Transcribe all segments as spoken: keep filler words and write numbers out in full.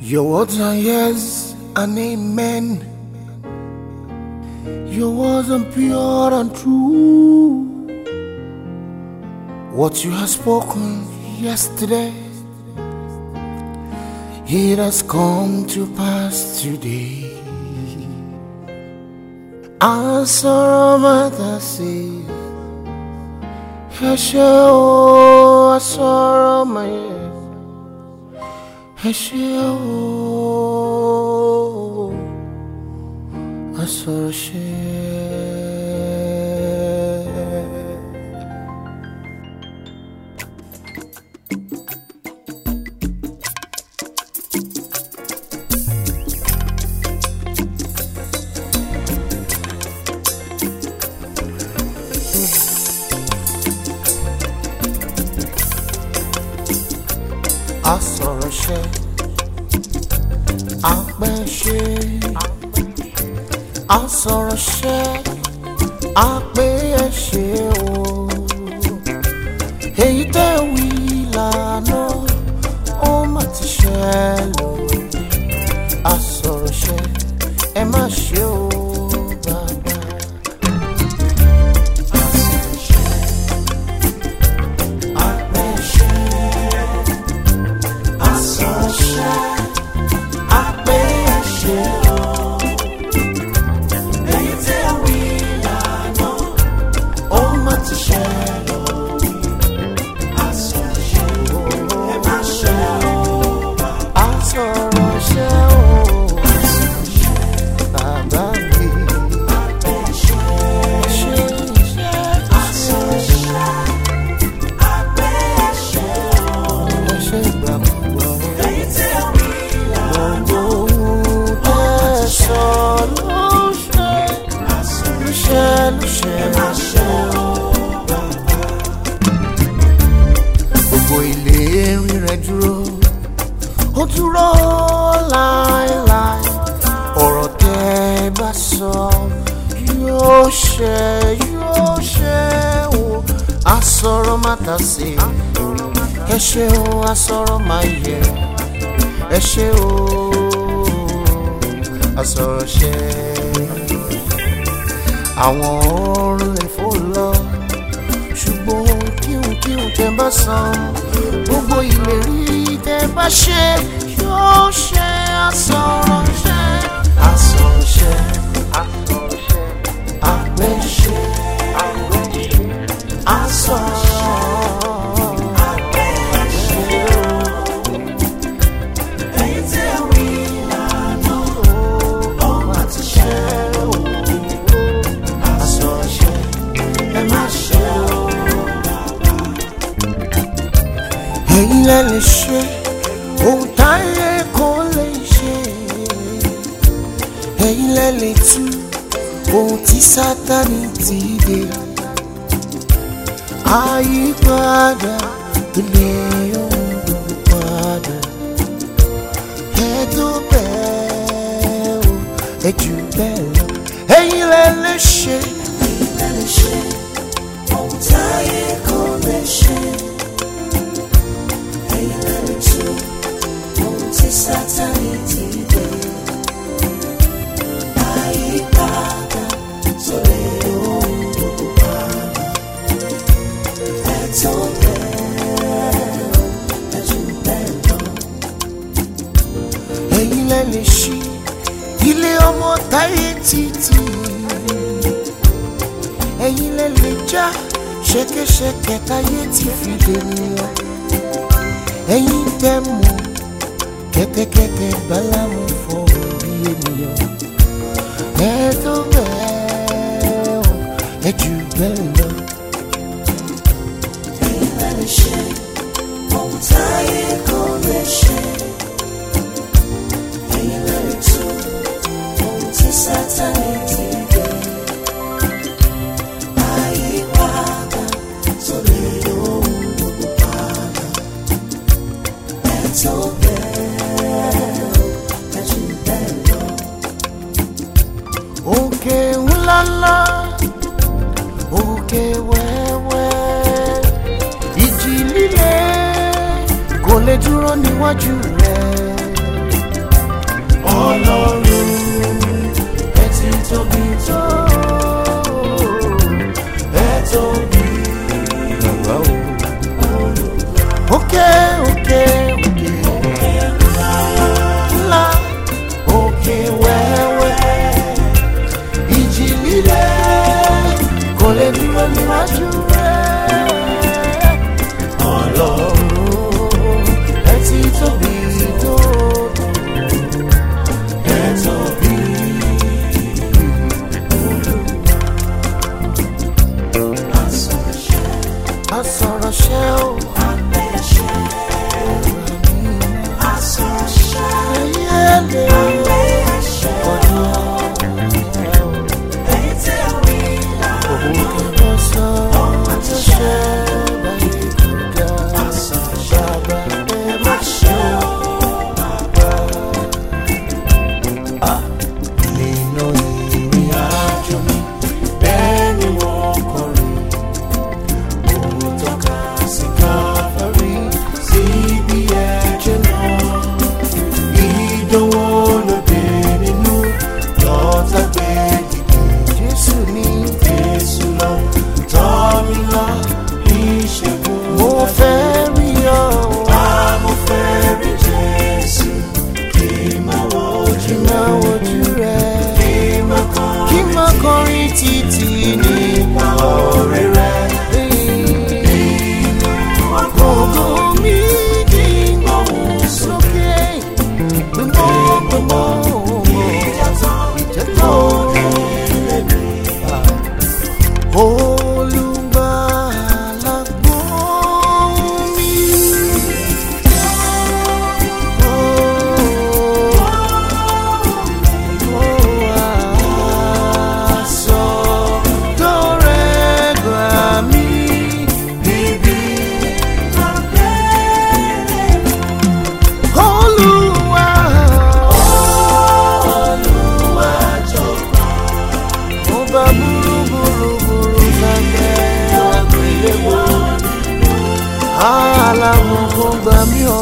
Your words are yes and amen. Your words are pure and true. What you have spoken yesterday, it has come to pass today. Asoro matase, Hesheo asoro maye, Hesheo asoro she. Asoro she, akpe she, asoro she, akpe she o. Èyí tẹ́ wí lánàá, ó mà ti ṣẹ lónìí. Asoro she, ẹ má ṣe o bàbá. Asoro she, akpe she. Gbogbo ìlérí rẹ̀ dúró, ó dúró láéláé. Ọ̀rọ̀ tẹ́ bá sọ yóò ṣẹ, yóò ṣẹ o. Asọ̀rọ̀ mátàsé, ẹ ṣé o. Asọ̀rọ̀ máyẹ̀, ẹ ṣé o. Asọ̀rọ̀ ṣẹ. Àwọn ọ̀run lè fò lọ, ṣùgbọ́n kíhun kíhun tẹ́ bá san, gbogbo ìlérí tẹ́ bá ṣe yóò ṣẹ. Asọ̀rọ̀ ṣẹ, asọ̀rọ̀ ṣẹ, asọ̀rọ̀ ṣẹ, àpè ṣẹ, àpè ṣẹ, asọ̀rọ̀. Ẹ̀yin lẹ lè ṣe ohun táyé kò lè ṣe. Ẹ̀yin lẹ lè tú ohun tí Sátánì ti dè. Àyípadà tó lè ohun gbogbo padà. Ẹ tó bẹ́ẹ̀ o, ẹ jù bẹ́ẹ̀ lọ. Ẹ̀yin lẹ lè ṣe. Ẹ̀yin lẹ lè ṣe ohun táyé kò lè ṣe. Sátánì ti dé, àyípadà tó lè ohun gbogbo padà. Ẹ tó bẹ́ẹ̀ o, ẹ jù bẹ́ẹ̀ lọ. Ẹ̀yin lẹ lè ṣí ilé ọmọ táyé títì. Ẹ̀yin lẹ lè já ṣẹ̀kẹ̀ṣẹ̀kẹ̀ táyé ti fi dènìyàn. Ẹ̀yin tẹ́ mọ̀ kẹ́tẹ́kẹ́tẹ́ bálámù fún orí ènìyàn. Ẹ tó bẹ́ẹ̀ o, ẹ jù bẹ́ẹ̀ lọ. Ẹ̀yin lẹ lè ṣe ohun táyé kò lè ṣe. Ẹ̀yin lẹ lè tú ohun tí Sátánì ti dè. Àyípadà tó lè ohun gbogbo padà. Ẹ tó bẹ́ẹ̀. Òkè ńláńlá, òkè wẹ́wẹ́, ìjì líle kò lè dúró níwájú rẹ̀. Ọlọ́run ẹ ti tóbi tó, ẹ tóbi bàbá o. Òkè òkè òkè ńlá, òkè wẹ́wẹ́, ìjì líle kò lè dúró níwájú rẹ̀. Ọlọ́run ẹ ti tóbi tó, ẹ tóbi. Asọ̀rọ̀ṣẹ́ o, àgbẹ̀ṣẹ́, asọ̀rọ̀ṣẹ́, ayẹlẹ, àgbẹ̀ṣẹ́, ọ̀dọ́, èyí tí a wí là, òun kì í bọ́ sọ, àtúnṣe, báyìí kúkà, asọ̀rọ̀ṣẹ́, bàbá ẹ má ṣe o, bàbá. Nínú ìrìn àjò mi, bẹ́ẹ̀ ni wọ́n kọrin. Títí nípa oore rẹ̀, ògo mi kí n gbóhùn sókè, gbẹmọ gbẹmọ ìjẹtọ ìrẹ̀lẹ̀. Olùgbàlà gbóhùn mi. Aláwọ̀ kò gbà mí o.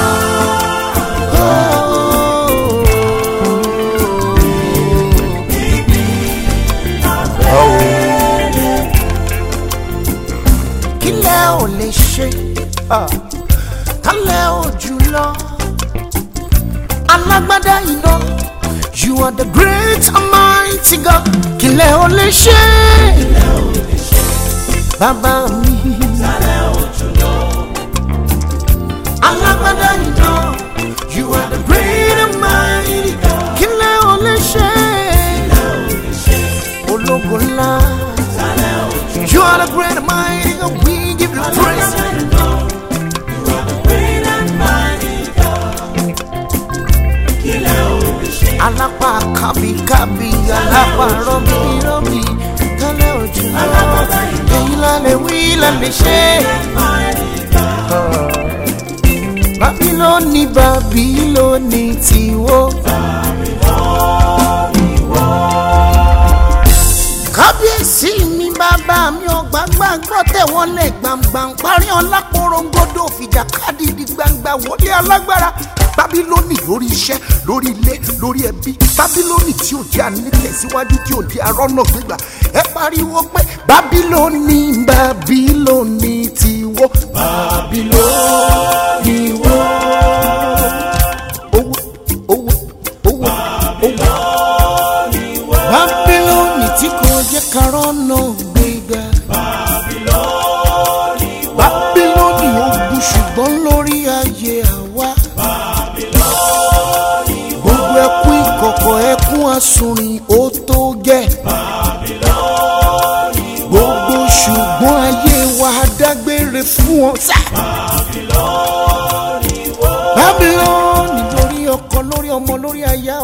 Kílẹ̀ ò lè ṣe, kálẹ̀ ò jùlọ. Alágbádá iná, you are the great and mighty God. Kílẹ̀ ò lè ṣe, bàbá mi. Alágbádá iná, you are the great and mighty God. Kílẹ̀ ò lè ṣe, ológo ńlá. You are the great and mighty God. We give you praise. You are the great and mighty God. Kílẹ̀ ò lè ṣe. Alápá kábíkábí, alápá rọ́bìrọ́bì, kálẹ̀ ojú lọ. Èyí lálẹ́ wí lálẹ́ ṣe. Bábílónì, Bábílónì tiwó. Kábíyèsí mi bàbá mi ò gbàgbà gbọ́ tẹ̀wọ́n lẹ̀ gbàngbàng parí ọlá porongodo fìjà kádìdì gbangba wọlé alágbára. Bábílónì lórí iṣẹ́, lórí ilé, lórí ẹbí. Bábílónì tí ò jẹ́ ànítẹ̀síwájú, tí ò jẹ́ arọ́nà gbígbà. Ẹ pariwo pé Bábílónì, Bábílónì tiwó. Bábílónì wó. Owó owó owó owó. Bábílónì tí kò jẹ́ karọ́nà gbígbà. Bábílónì ogun ṣùgbọ́n lórí ayé àwa. Gbogbo ẹkún ìkọ̀kọ̀, ẹkún àsunrin ó tó gẹ̀. Gbogbo ṣùgbọ́n ayé wa dágbére fún wọn sá. Bábílónì lórí ọkọ, lórí ọmọ, lórí aya